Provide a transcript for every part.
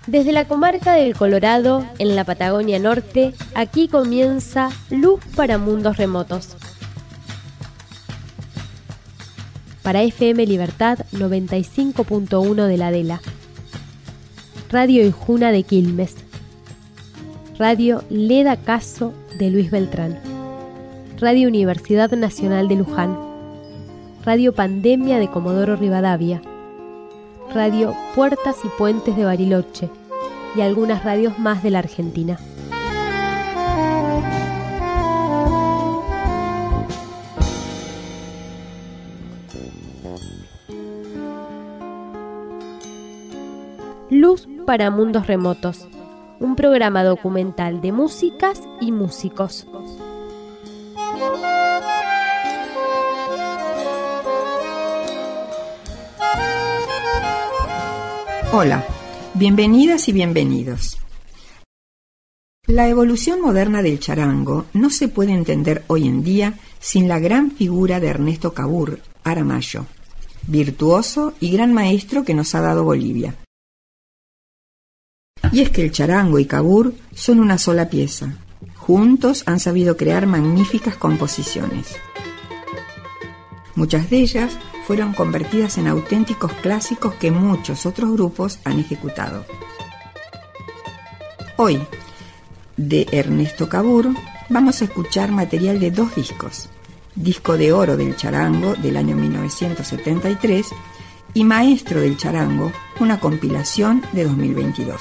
Desde la comarca del Colorado, en la Patagonia Norte, aquí comienza Luz para Mundos Remotos. Para FM Libertad 95.1 de la Adela, Radio Ijuna de Quilmes, Radio Leda Caso de Luis Beltrán, Radio Universidad Nacional de Luján, Radio Pandemia de Comodoro Rivadavia, Radio Puertas y Puentes de Bariloche y algunas radios más de la Argentina. Luz para Mundos Remotos, un programa documental de músicas y músicos. Hola, bienvenidas y bienvenidos. La evolución moderna del charango no se puede entender hoy en día sin la gran figura de Ernesto Cabur Aramayo, virtuoso y gran maestro que nos ha dado Bolivia. Y es que el charango y Cabur son una sola pieza. Juntos han sabido crear magníficas composiciones. Muchas de ellas fueron convertidas en auténticos clásicos que muchos otros grupos han ejecutado. Hoy, de Ernesto Cabur, vamos a escuchar material de 2 discos: Disco de Oro del Charango del año 1973 y Maestro del Charango, una compilación de 2022.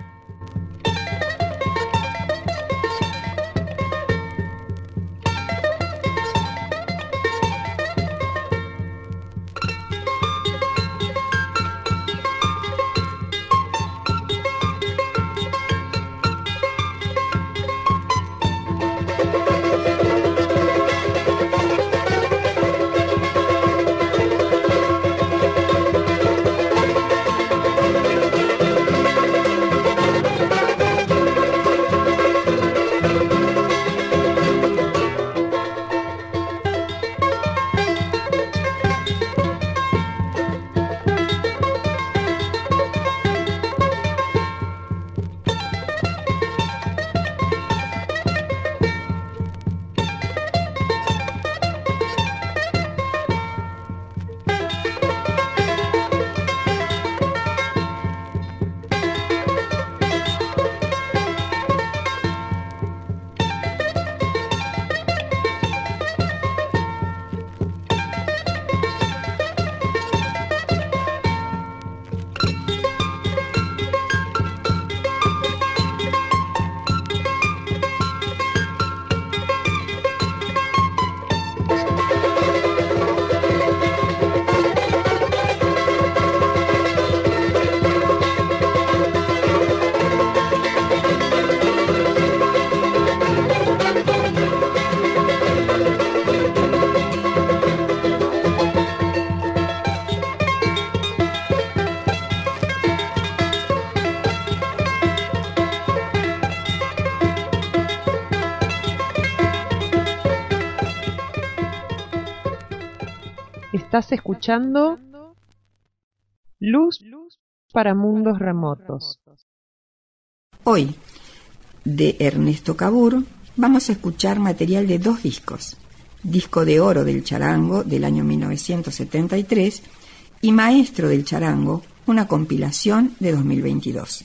Estás escuchando Luz para Mundos Remotos. Hoy, de Ernesto Cabur, vamos a escuchar material de 2 discos: Disco de Oro del Charango del año 1973 y Maestro del Charango, una compilación de 2022.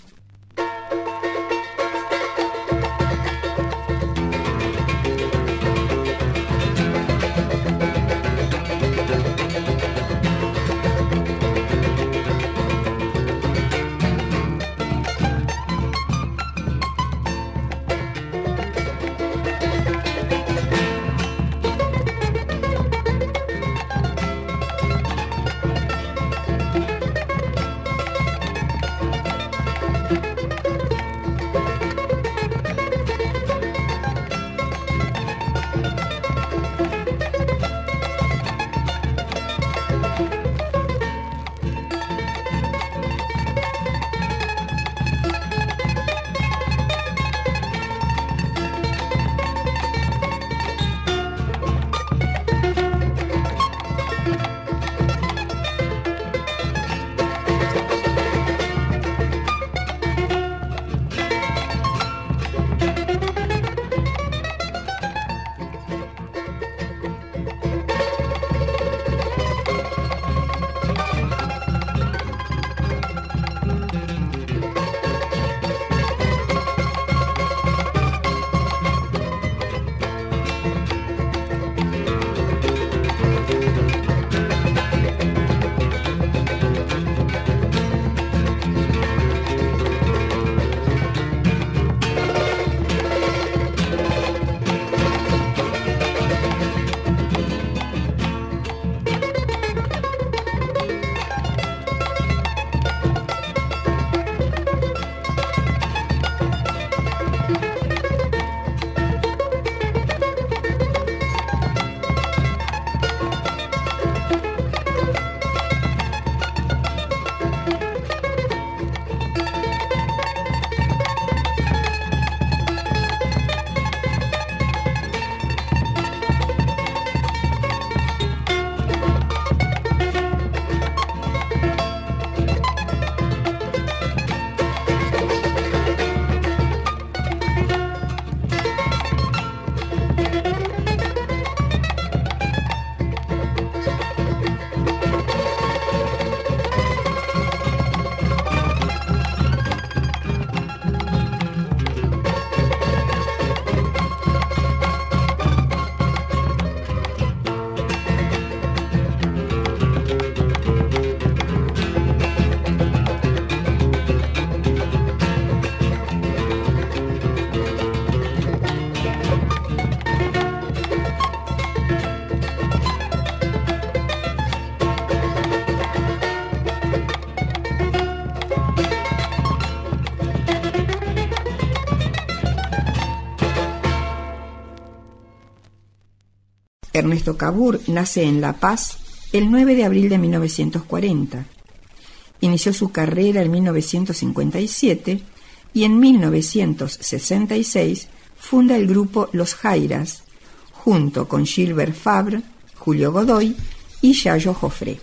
Ernesto Cabur nace en La Paz el 9 de abril de 1940. Inició su carrera en 1957 y en 1966 funda el grupo Los Jairas, junto con Gilbert Fabre, Julio Godoy y Yayo Jofré.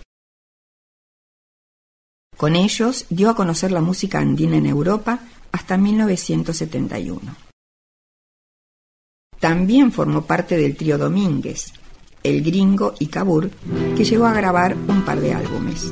Con ellos dio a conocer la música andina en Europa hasta 1971. También formó parte del trío Domínguez, El Gringo y Cabur, que llegó a grabar un par de álbumes.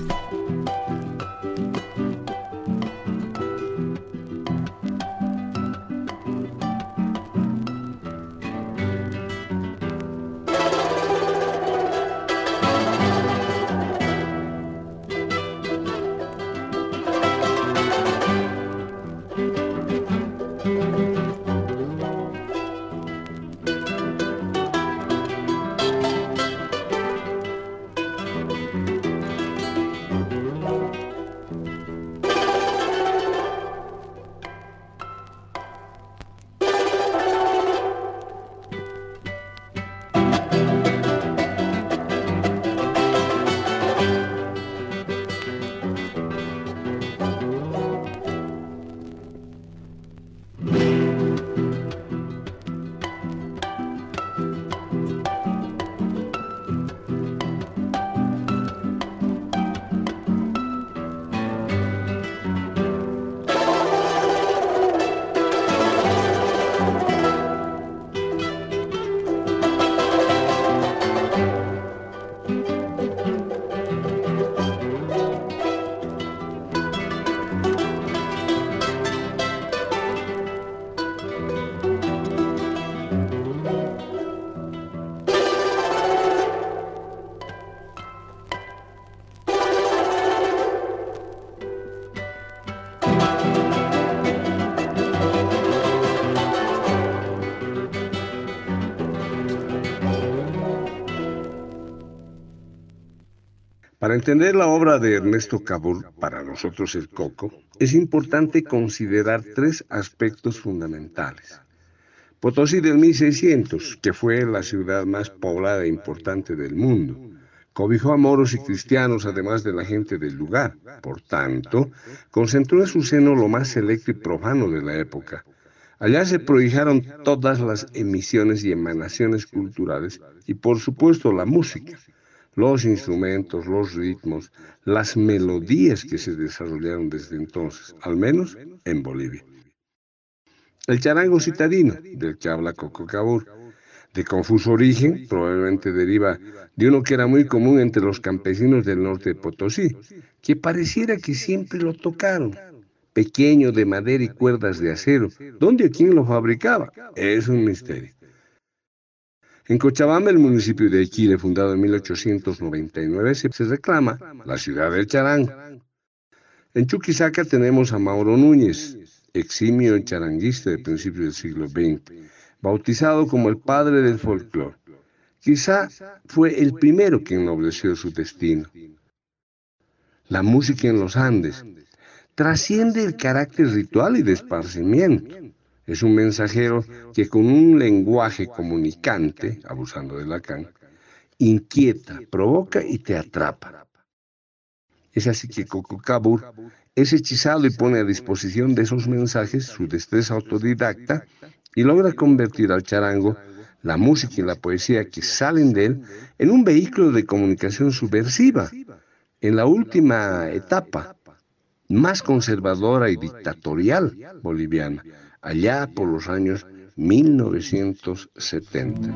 Para entender la obra de Ernesto Cabur, para nosotros el Coco, es importante considerar tres aspectos fundamentales. Potosí del 1600, que fue la ciudad más poblada e importante del mundo, cobijó a moros y cristianos además de la gente del lugar. Por tanto, concentró en su seno lo más selecto y profano de la época. Allá se prodigaron todas las emisiones y emanaciones culturales y, por supuesto, la música. Los instrumentos, los ritmos, las melodías que se desarrollaron desde entonces, al menos en Bolivia. El charango citadino, del que habla Coco Cabur, de confuso origen, probablemente deriva de uno que era muy común entre los campesinos del norte de Potosí, que pareciera que siempre lo tocaron. Pequeño, de madera y cuerdas de acero. ¿Dónde o quién lo fabricaba? Es un misterio. En Cochabamba, el municipio de Iquire, fundado en 1899, se reclama la ciudad del charango. En Chuquisaca tenemos a Mauro Núñez, eximio charanguista de principios del siglo XX, bautizado como el padre del folclore. Quizá fue el primero que ennobleció su destino. La música en los Andes trasciende el carácter ritual y de esparcimiento. Es un mensajero que con un lenguaje comunicante, abusando de Lacan, inquieta, provoca y te atrapa. Es así que Coco Cabur es hechizado y pone a disposición de esos mensajes su destreza autodidacta y logra convertir al charango, la música y la poesía que salen de él, en un vehículo de comunicación subversiva, en la última etapa, más conservadora y dictatorial boliviana, allá por los años 1970.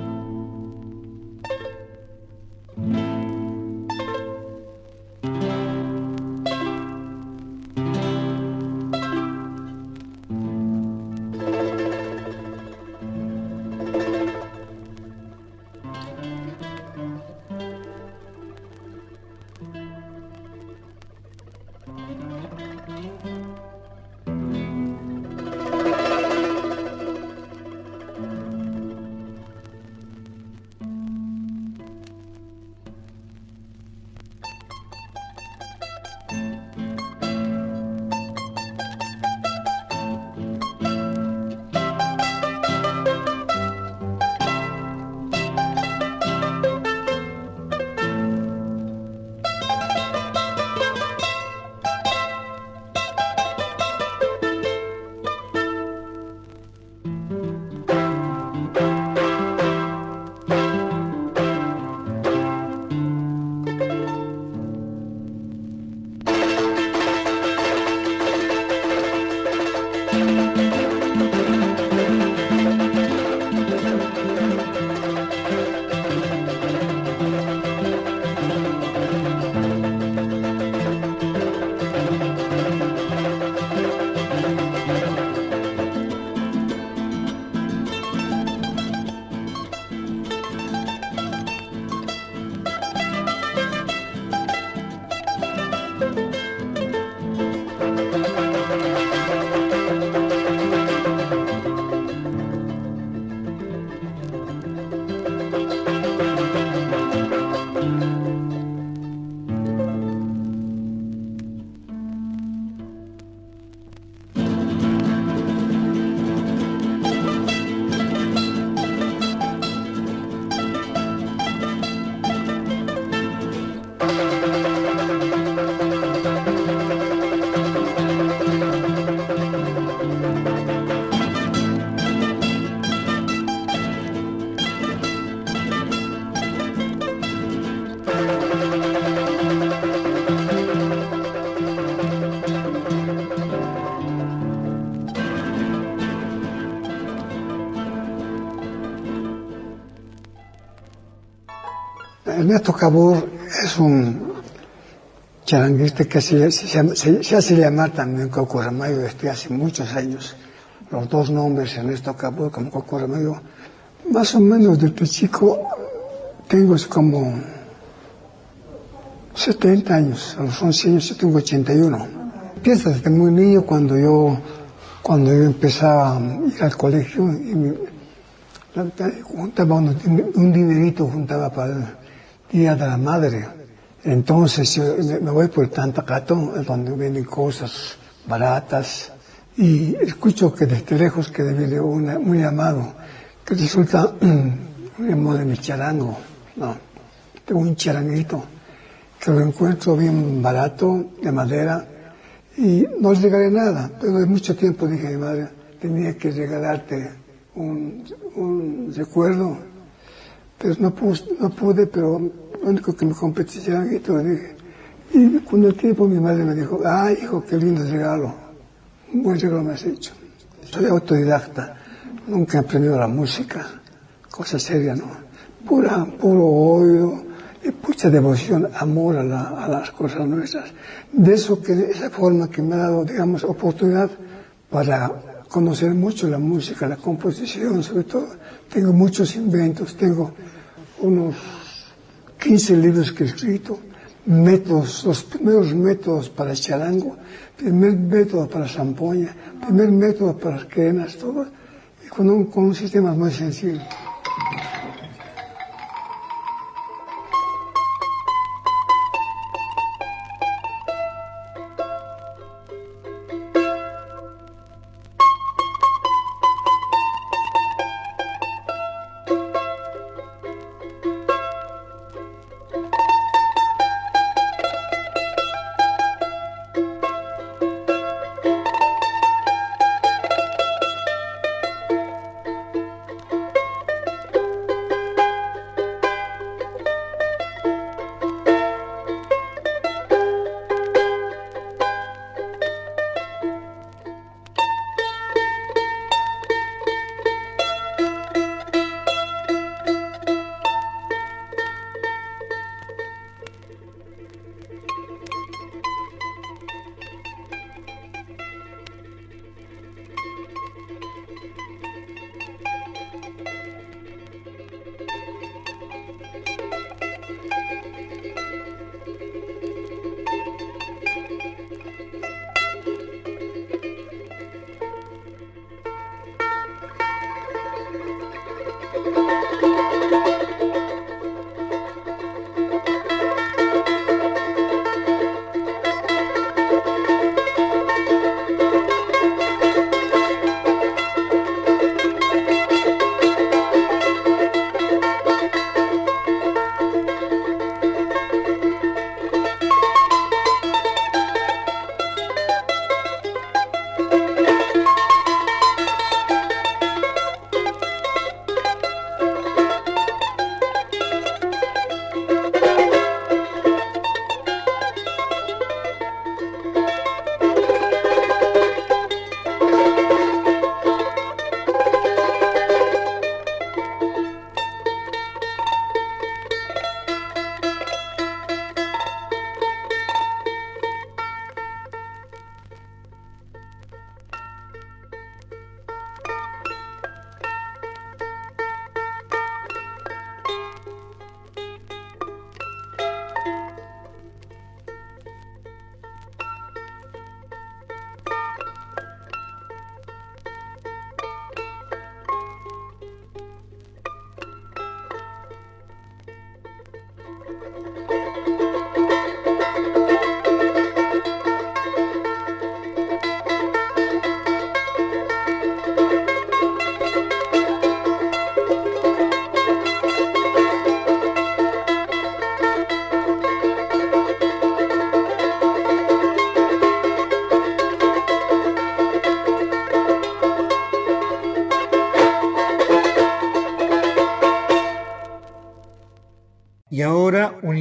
Ernesto Cabur es un charanguista que se hace llamar también Coco Ramallo desde hace muchos años. Los dos nombres, Ernesto Cabur como Coco Ramallo, más o menos desde chico tengo como 70 años, a los 11 años yo tengo 81. Empieza desde muy niño cuando yo empezaba a ir al colegio y juntaba un dinerito, juntaba para el Día de la Madre. Entonces yo me voy por Tantacato, donde venden cosas baratas, y escucho que desde lejos que viene un llamado, que resulta un llamado de mi charango, no, tengo un charanguito, que lo encuentro bien barato, de madera, y no les regalé nada, pero de mucho tiempo dije a mi madre, tenía que regalarte un recuerdo, pero no pude, pero lo único que me compré este charanguito, le dije. Y con el tiempo mi madre me dijo, ay hijo, qué lindo regalo, un buen regalo me has hecho. Soy autodidacta, nunca he aprendido la música, cosa seria, ¿no? Puro oído, y mucha devoción, amor a las cosas nuestras. De esa forma que me ha dado, digamos, oportunidad para conocer mucho la música, la composición, sobre todo. Tengo muchos inventos, tengo unos 15 libros que he escrito, métodos, los primeros métodos para charango, primer método para zampoña, primer método para las quenas, todo, y con un sistema muy sencillo.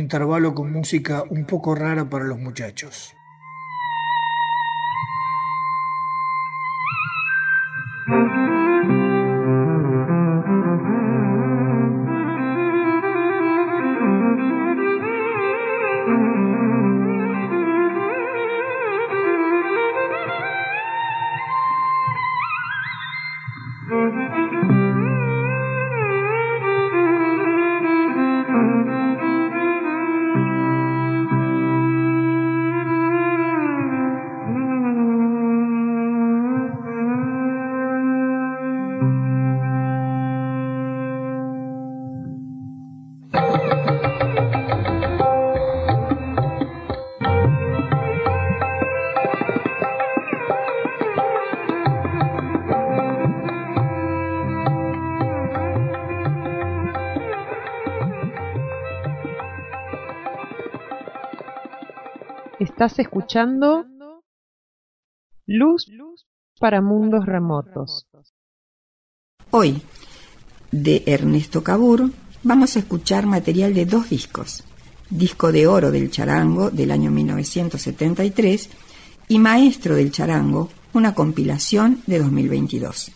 intervalo con música un poco rara para los muchachos. Estás escuchando Luz para Mundos Remotos. Hoy, de Ernesto Cabur, vamos a escuchar material de 2 discos. Disco de oro del charango del año 1973 y Maestro del charango, una compilación de 2022.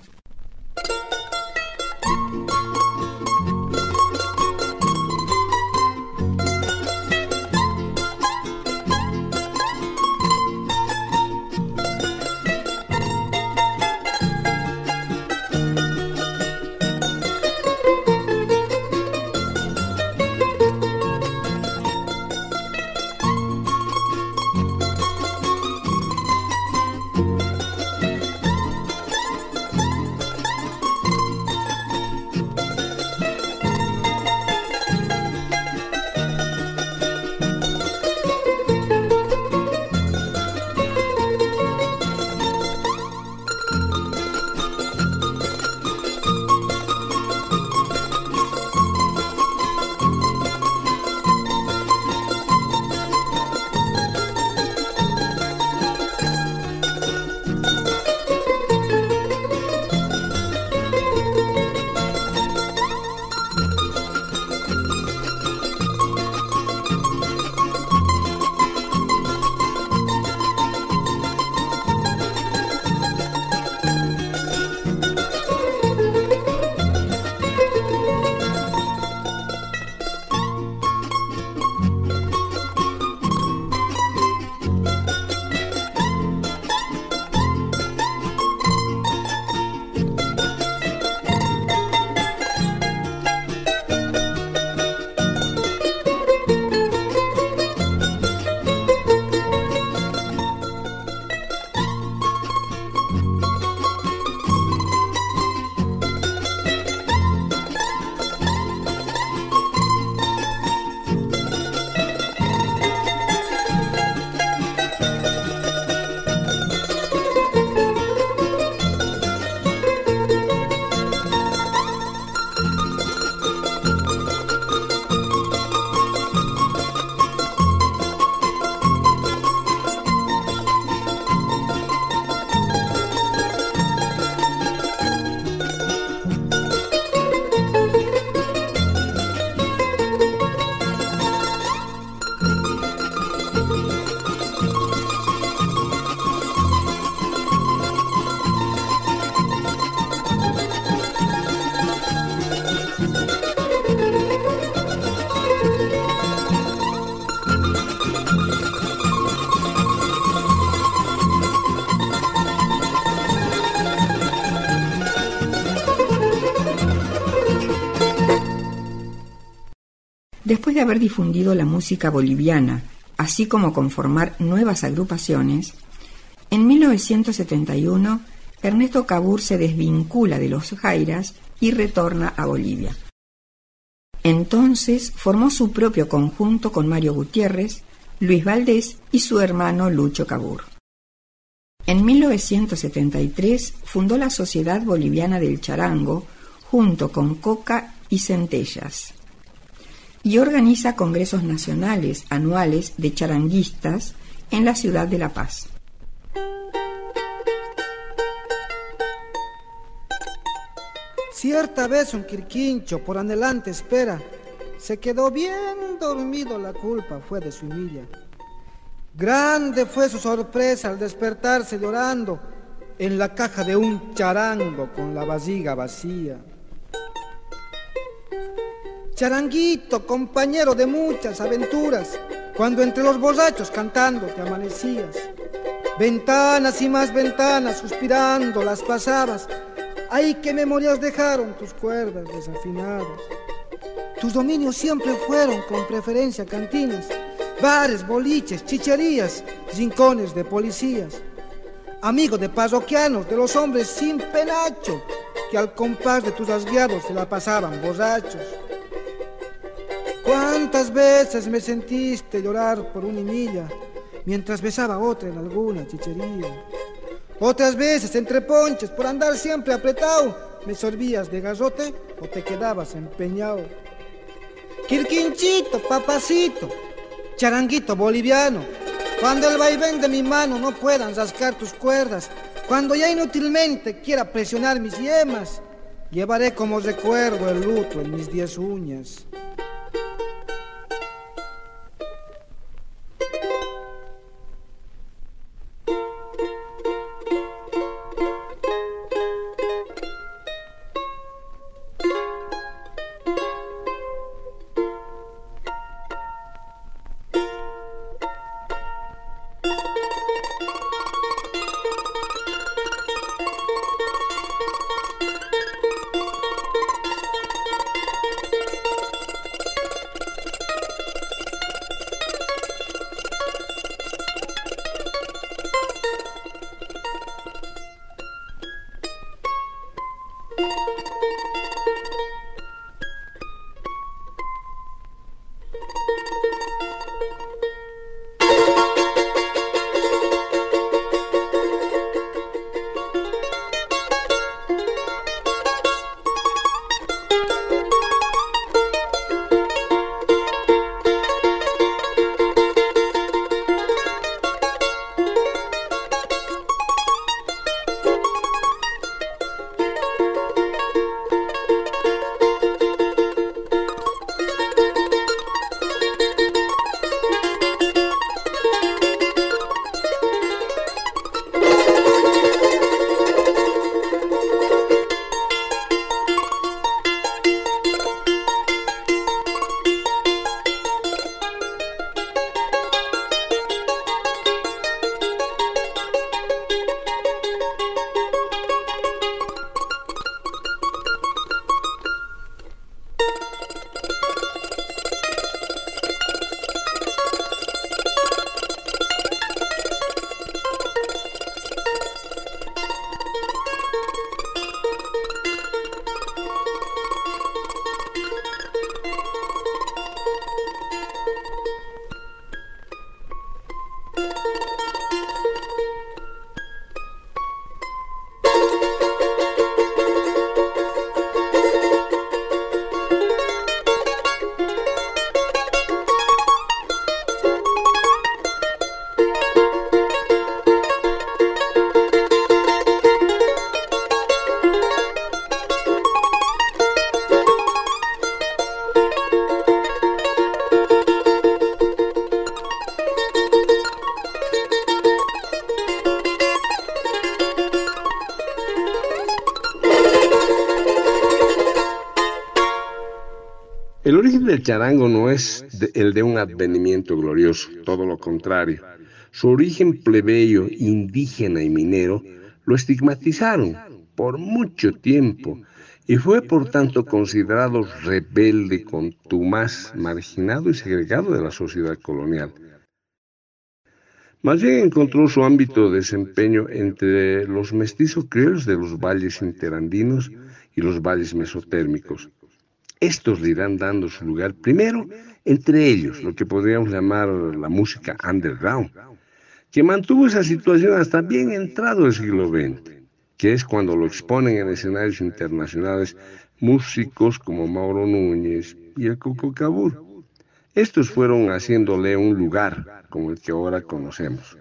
Después de haber difundido la música boliviana, así como conformar nuevas agrupaciones, en 1971 Ernesto Cabur se desvincula de los Jairas y retorna a Bolivia. Entonces formó su propio conjunto con Mario Gutiérrez, Luis Valdés y su hermano Lucho Cabur. En 1973 fundó la Sociedad Boliviana del Charango junto con Coca y Centellas y organiza congresos nacionales anuales de charanguistas en la ciudad de La Paz. Cierta vez un quirquincho por adelante espera, se quedó bien dormido, la culpa fue de su humilla. Grande fue su sorpresa al despertarse llorando en la caja de un charango con la vasija vacía. Charanguito, compañero de muchas aventuras, cuando entre los borrachos cantando te amanecías. Ventanas y más ventanas suspirando las pasabas. Ay, qué memorias dejaron tus cuerdas desafinadas. Tus dominios siempre fueron con preferencia cantinas, bares, boliches, chicherías, rincones de policías. Amigo de parroquianos, de los hombres sin penacho, que al compás de tus rasgueados se la pasaban borrachos. ¿Cuántas veces me sentiste llorar por una nimilla mientras besaba a otra en alguna chichería? Otras veces entre ponches, por andar siempre apretado, me sorbías de garrote o te quedabas empeñado. Quirquinchito, papacito, charanguito boliviano, cuando el vaivén de mi mano no puedan rascar tus cuerdas, cuando ya inútilmente quiera presionar mis yemas, llevaré como recuerdo el luto en mis 10 uñas. El origen del charango no es el de un advenimiento glorioso, todo lo contrario. Su origen plebeyo, indígena y minero lo estigmatizaron por mucho tiempo y fue por tanto considerado rebelde, contumaz, marginado y segregado de la sociedad colonial. Más bien encontró su ámbito de desempeño entre los mestizos criollos de los valles interandinos y los valles mesotérmicos. Estos le irán dando su lugar primero entre ellos, lo que podríamos llamar la música underground, que mantuvo esa situación hasta bien entrado el siglo XX, que es cuando lo exponen en escenarios internacionales músicos como Mauro Núñez y el Coco Cabur. Estos fueron haciéndole un lugar como el que ahora conocemos.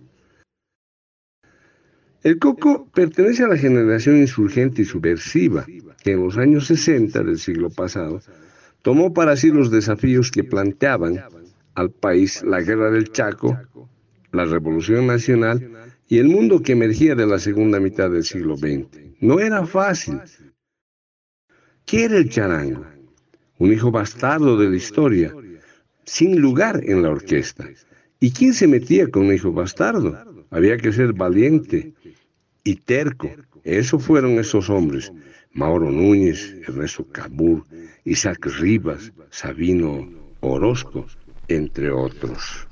El Coco pertenece a la generación insurgente y subversiva que en los años 60 del siglo pasado Tomó para sí los desafíos que planteaban al país la Guerra del Chaco, la Revolución Nacional y el mundo que emergía de la segunda mitad del siglo XX. No era fácil. ¿Qué era el charango? Un hijo bastardo de la historia, sin lugar en la orquesta. ¿Y quién se metía con un hijo bastardo? Había que ser valiente y terco. Eso fueron esos hombres: Mauro Núñez, Ernesto Cabur, Isaac Rivas, Sabino Orozco, entre otros.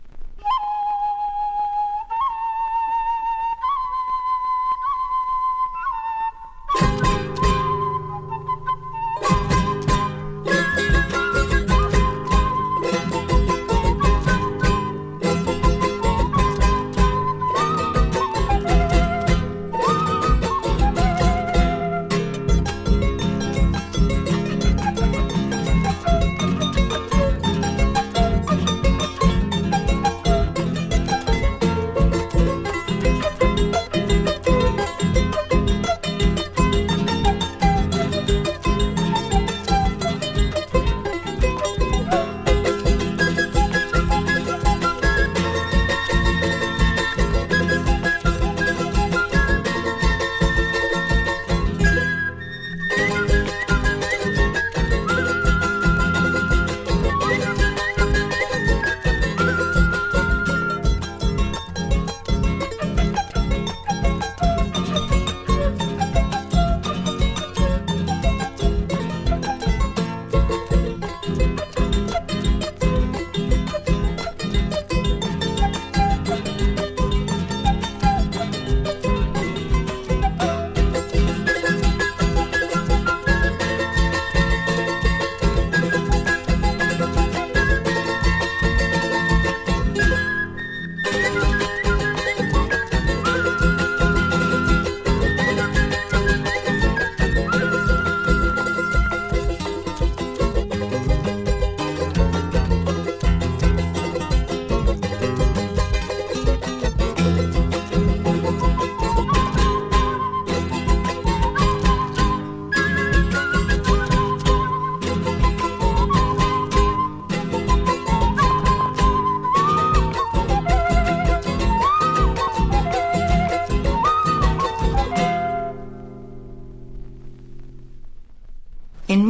En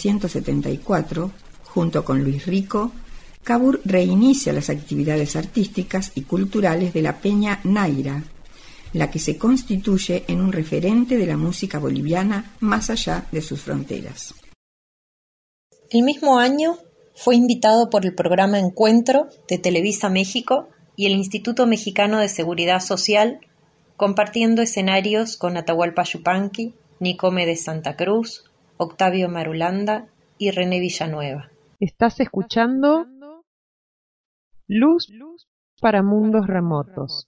1974, junto con Luis Rico, Cabur reinicia las actividades artísticas y culturales de la Peña Naira, la que se constituye en un referente de la música boliviana más allá de sus fronteras. El mismo año fue invitado por el programa Encuentro de Televisa México y el Instituto Mexicano de Seguridad Social, compartiendo escenarios con Atahualpa Yupanqui, Nicome de Santa Cruz, Octavio Marulanda y René Villanueva. Estás escuchando Luz para Mundos Remotos.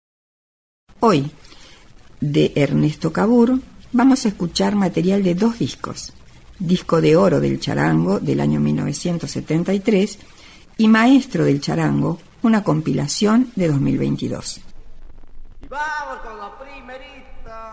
Hoy, de Ernesto Cabur, vamos a escuchar material de 2 discos: Disco de Oro del Charango del año 1973 y Maestro del Charango, una compilación de 2022. Y vamos con la primerita.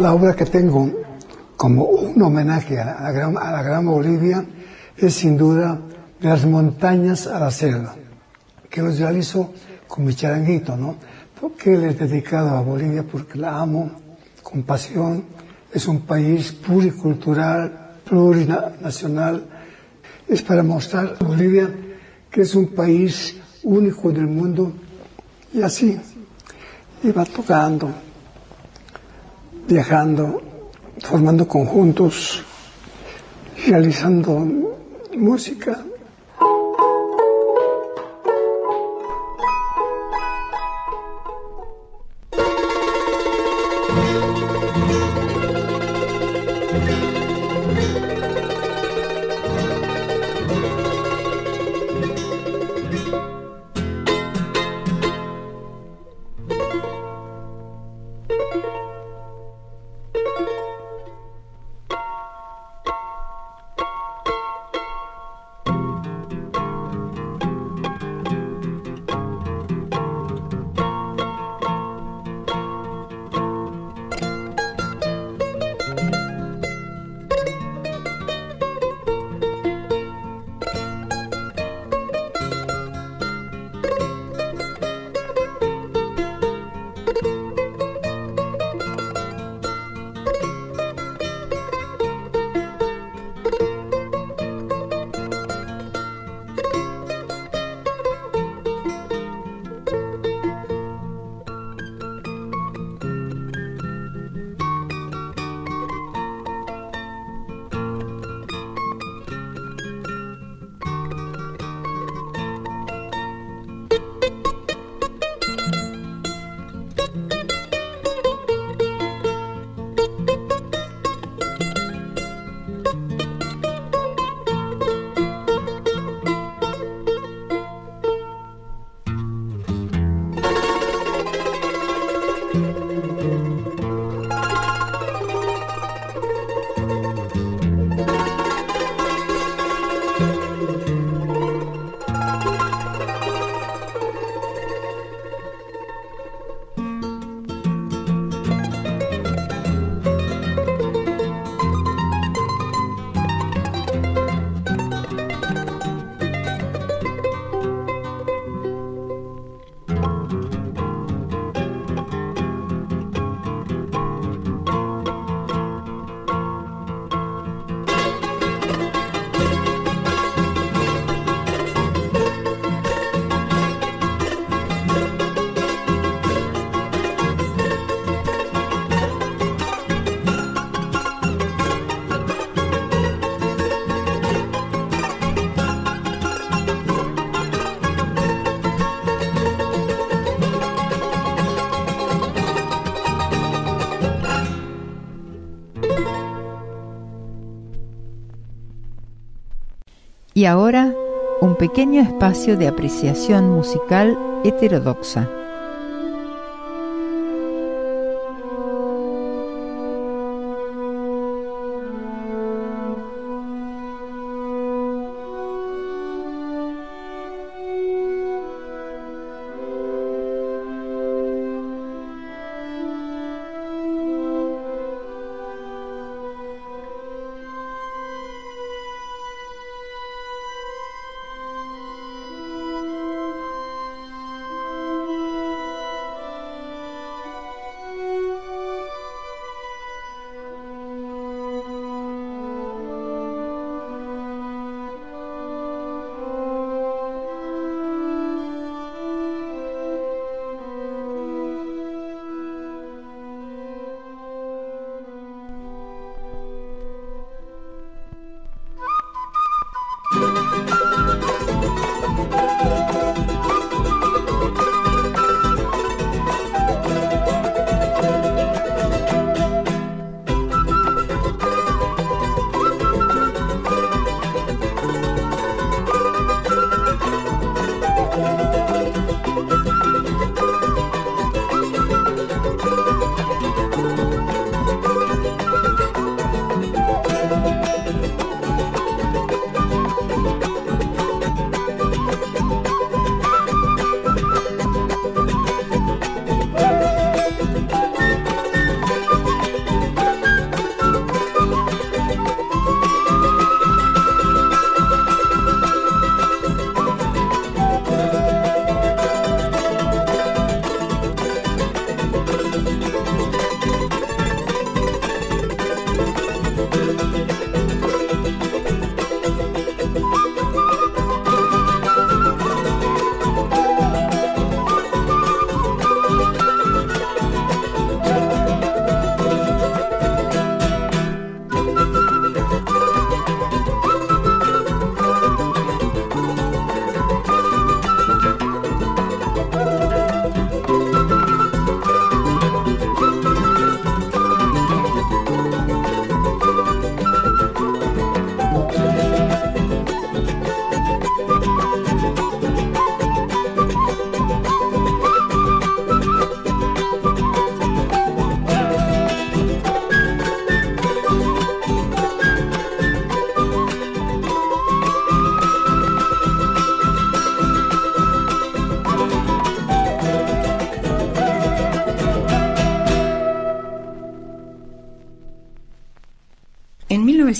La obra que tengo como un homenaje a la gran Bolivia es sin duda De las montañas a la selva, que los realizo con mi charanguito, ¿no? Porque le he dedicado a Bolivia porque la amo con pasión. Es un país pluricultural, plurinacional. Es para mostrar a Bolivia que es un país único del mundo. Y así iba tocando, viajando, formando conjuntos, realizando música. Y ahora, un pequeño espacio de apreciación musical heterodoxa.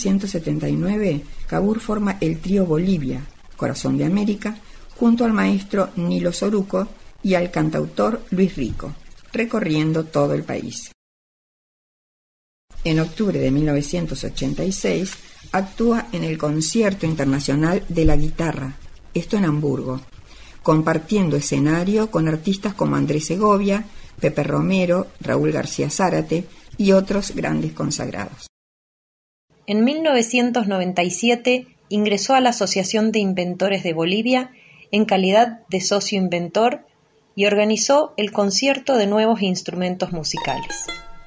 1979, Cabur forma el trío Bolivia, Corazón de América, junto al maestro Nilo Soruco y al cantautor Luis Rico, recorriendo todo el país. En octubre de 1986, actúa en el Concierto Internacional de la Guitarra, esto en Hamburgo, compartiendo escenario con artistas como Andrés Segovia, Pepe Romero, Raúl García Zárate y otros grandes consagrados. En 1997 ingresó a la Asociación de Inventores de Bolivia en calidad de socio inventor y organizó el Concierto de Nuevos Instrumentos Musicales.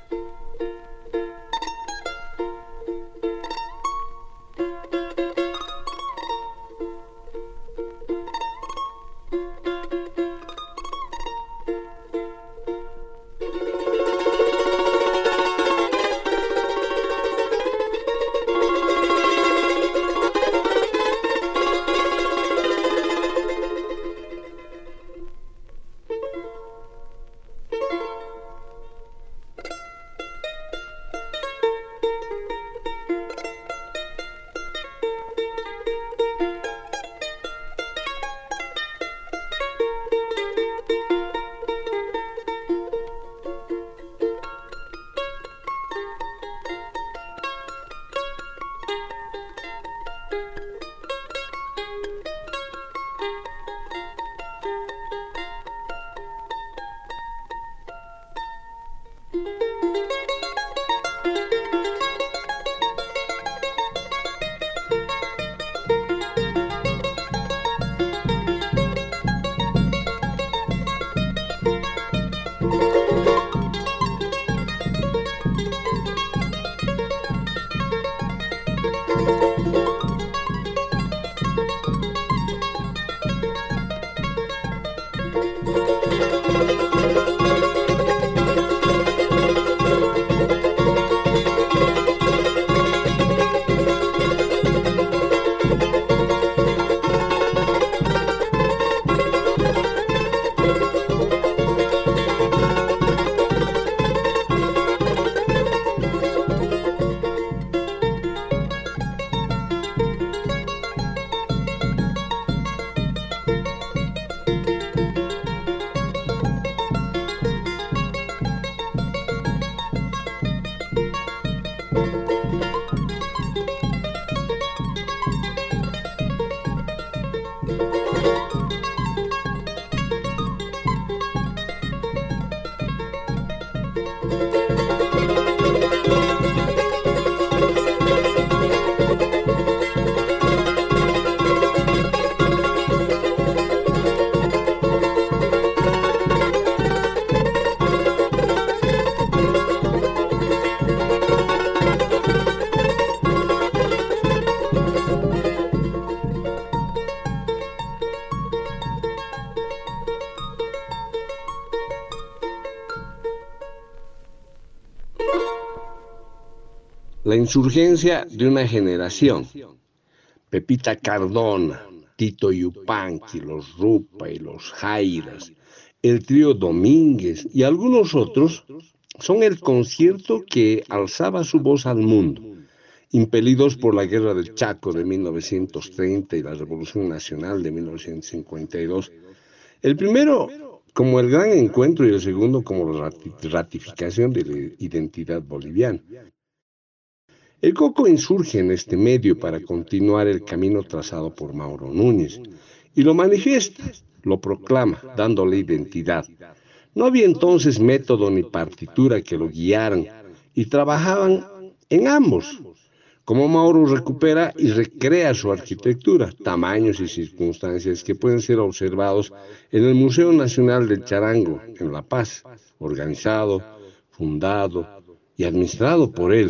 La insurgencia de una generación. Pepita Cardona, Tito Yupanqui, los Rupa y los Jairas, el trío Domínguez y algunos otros son el concierto que alzaba su voz al mundo, impelidos por la Guerra del Chaco de 1930 y la Revolución Nacional de 1952. El primero como el gran encuentro y el segundo como la ratificación de la identidad boliviana. El Coco insurge en este medio para continuar el camino trazado por Mauro Núñez y lo manifiesta, lo proclama, dándole identidad. No había entonces método ni partitura que lo guiaran y trabajaban en ambos. Como Mauro recupera y recrea su arquitectura, tamaños y circunstancias que pueden ser observados en el Museo Nacional del Charango, en La Paz, organizado, fundado y administrado por él.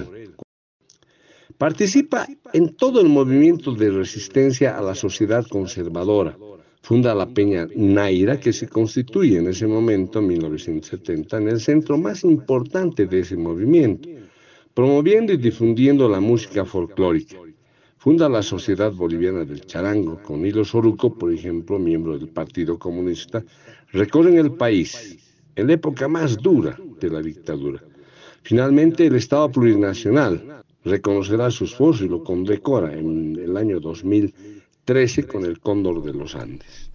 Participa en todo el movimiento de resistencia a la sociedad conservadora. Funda la Peña Naira, que se constituye en ese momento, en 1970, en el centro más importante de ese movimiento, promoviendo y difundiendo la música folclórica. Funda la Sociedad Boliviana del Charango, con Nilo Soruco, por ejemplo, miembro del Partido Comunista, recorren el país en la época más dura de la dictadura. Finalmente, el Estado Plurinacional, reconocerá su esfuerzo y lo condecora en el año 2013 con el Cóndor de los Andes.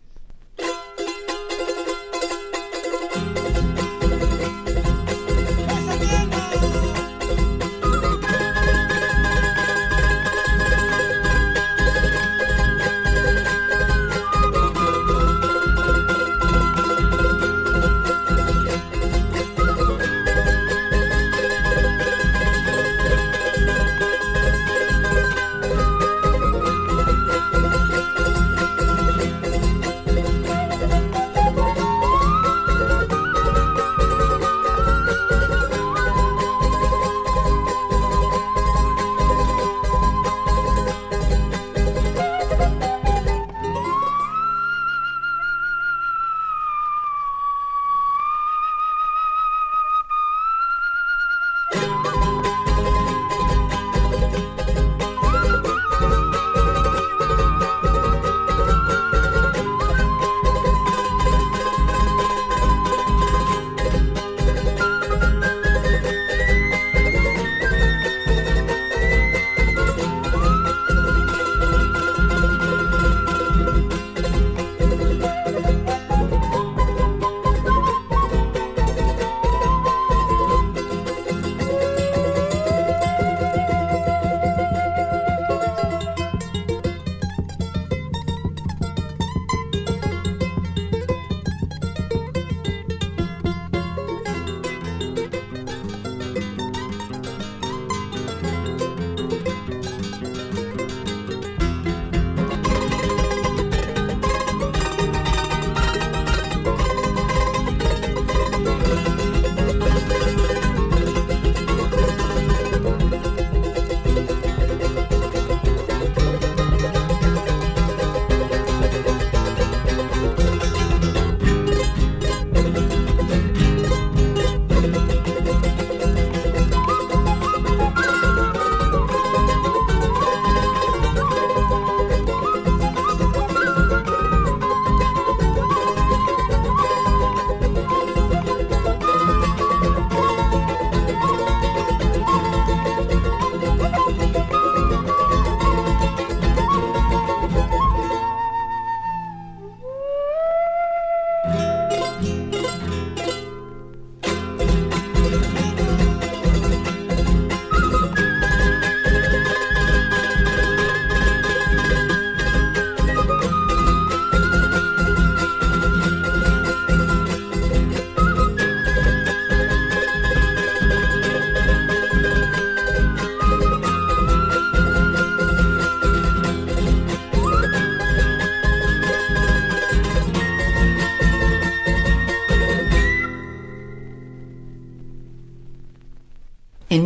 En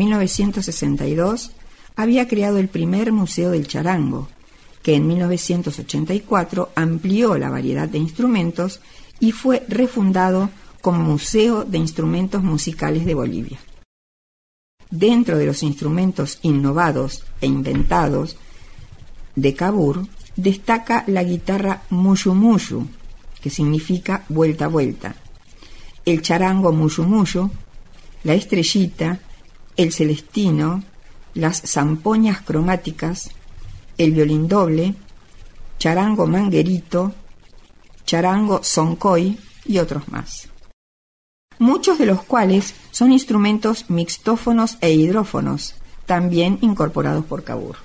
1962 había creado el primer Museo del Charango, que en 1984 amplió la variedad de instrumentos y fue refundado como Museo de Instrumentos Musicales de Bolivia. Dentro de los instrumentos innovados e inventados de Cabur, destaca la guitarra mushu mushu, que significa vuelta a vuelta, el charango mushu mushu, la estrellita, el celestino, las zampoñas cromáticas, el violín doble, charango manguerito, charango soncoy y otros más. Muchos de los cuales son instrumentos mixtófonos e hidrófonos, también incorporados por Cabur.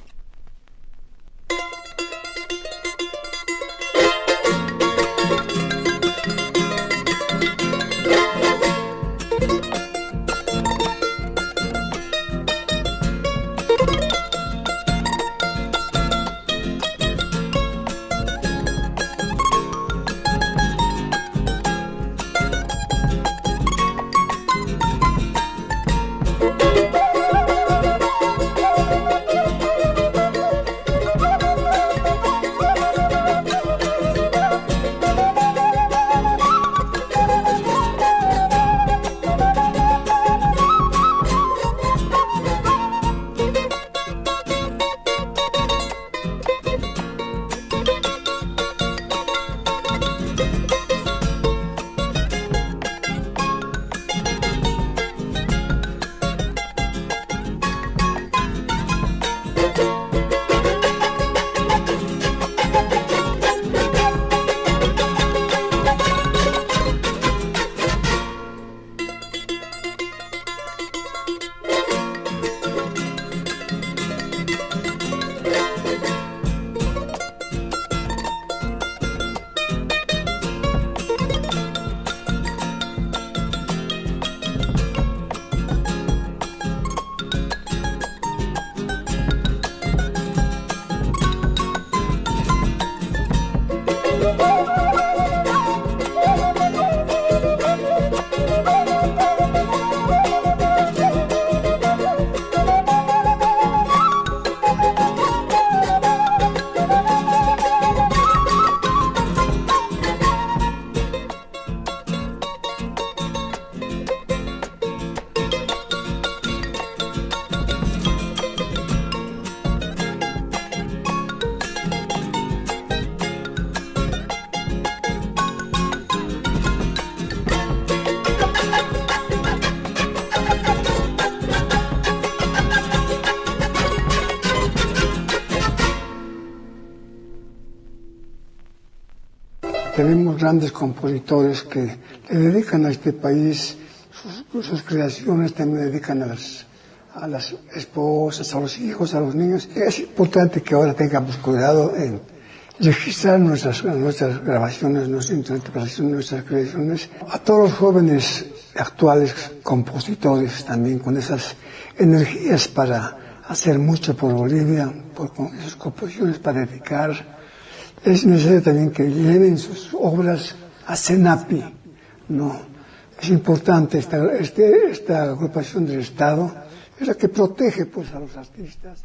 Tenemos grandes compositores que le dedican a este país sus creaciones, también le dedican a las esposas, a los hijos, a los niños. Es importante que ahora tengamos cuidado en registrar nuestras grabaciones, nuestras interpretaciones, nuestras creaciones. A todos los jóvenes actuales compositores también con esas energías para hacer mucho por Bolivia, con esas composiciones para dedicar. Es necesario también que lleven sus obras a CENAPI, ¿no? Es importante esta agrupación del Estado, es la que protege pues a los artistas.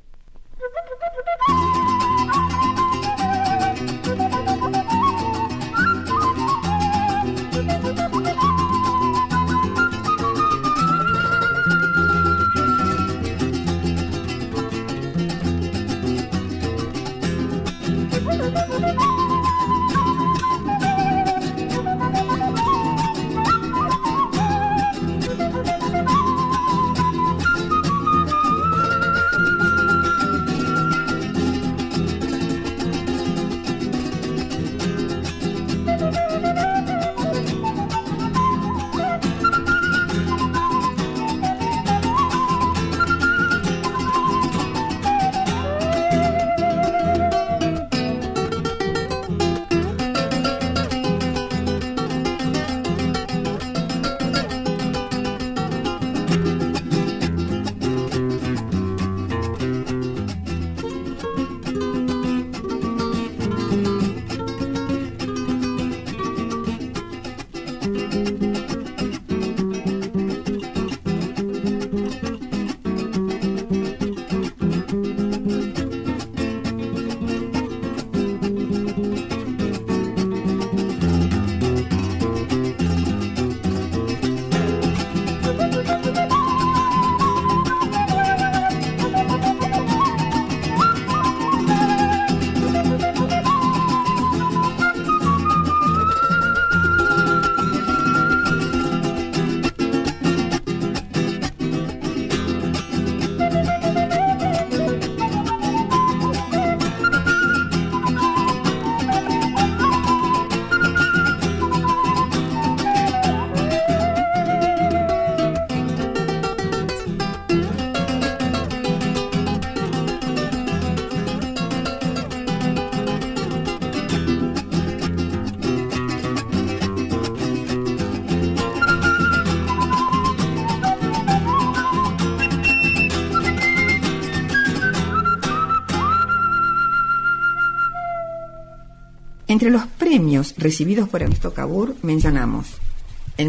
Entre los premios recibidos por Ernesto Cabur mencionamos: en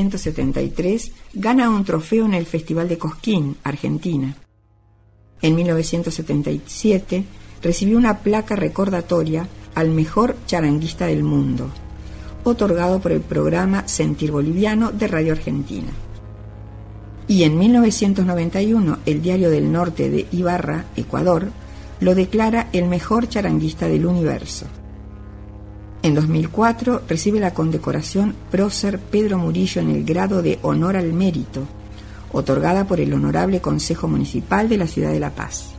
1973 gana un trofeo en el Festival de Cosquín, Argentina. En 1977 recibió una placa recordatoria al mejor charanguista del mundo, otorgado por el programa Sentir Boliviano de Radio Argentina. Y en 1991 el Diario del Norte de Ibarra, Ecuador, lo declara el mejor charanguista del universo. En 2004 recibe la condecoración Prócer Pedro Murillo en el grado de Honor al Mérito, otorgada por el Honorable Consejo Municipal de la Ciudad de La Paz.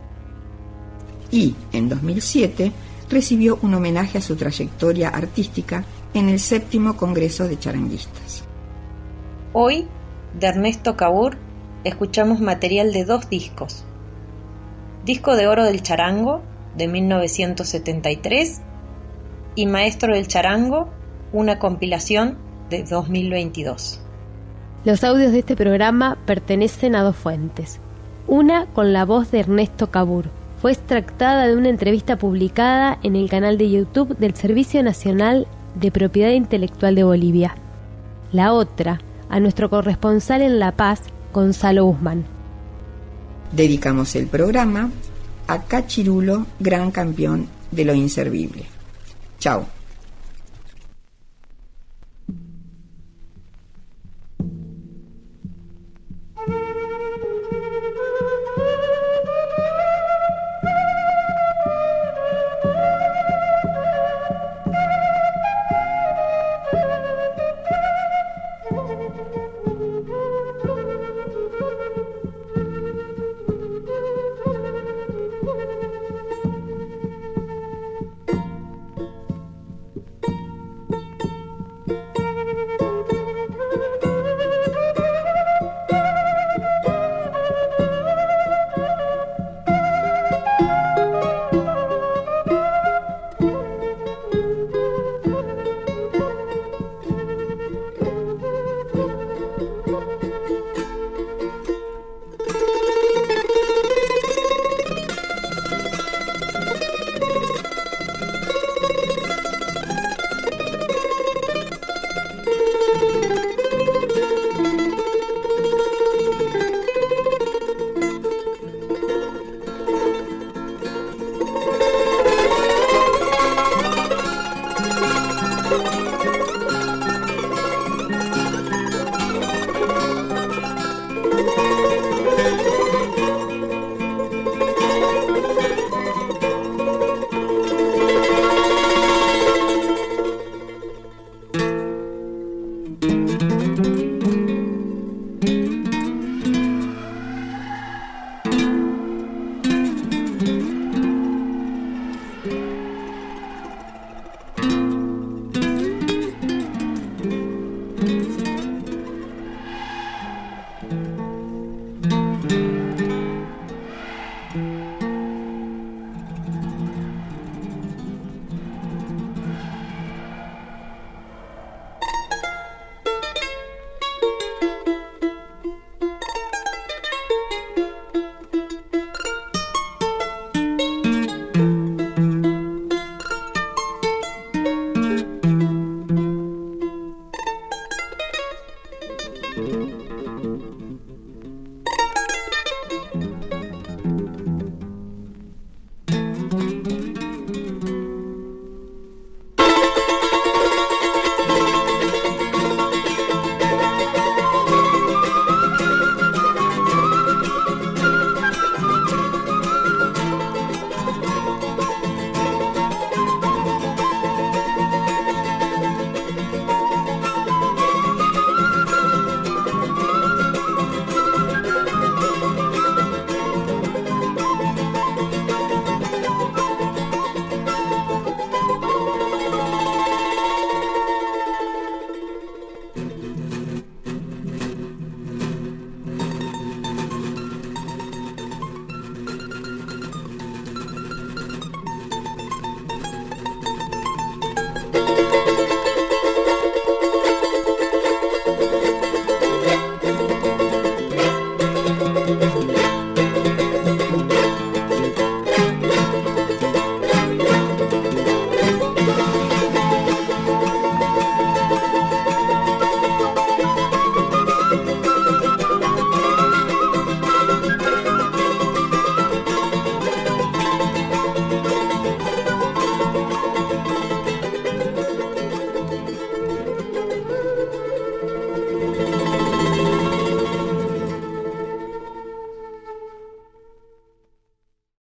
Y en 2007 recibió un homenaje a su trayectoria artística en el 7º Congreso de Charanguistas. Hoy, de Ernesto Cabur, escuchamos material de 2 discos. Disco de Oro del Charango, de 1973, y Maestro del Charango, una compilación de 2022. Los audios de este programa pertenecen a 2 fuentes. Una con la voz de Ernesto Cabur, fue extractada de una entrevista publicada en el canal de YouTube del Servicio Nacional de Propiedad Intelectual de Bolivia. La otra, a nuestro corresponsal en La Paz, Gonzalo Guzmán. Dedicamos el programa a Cachirulo, gran campeón de lo inservible. Chao.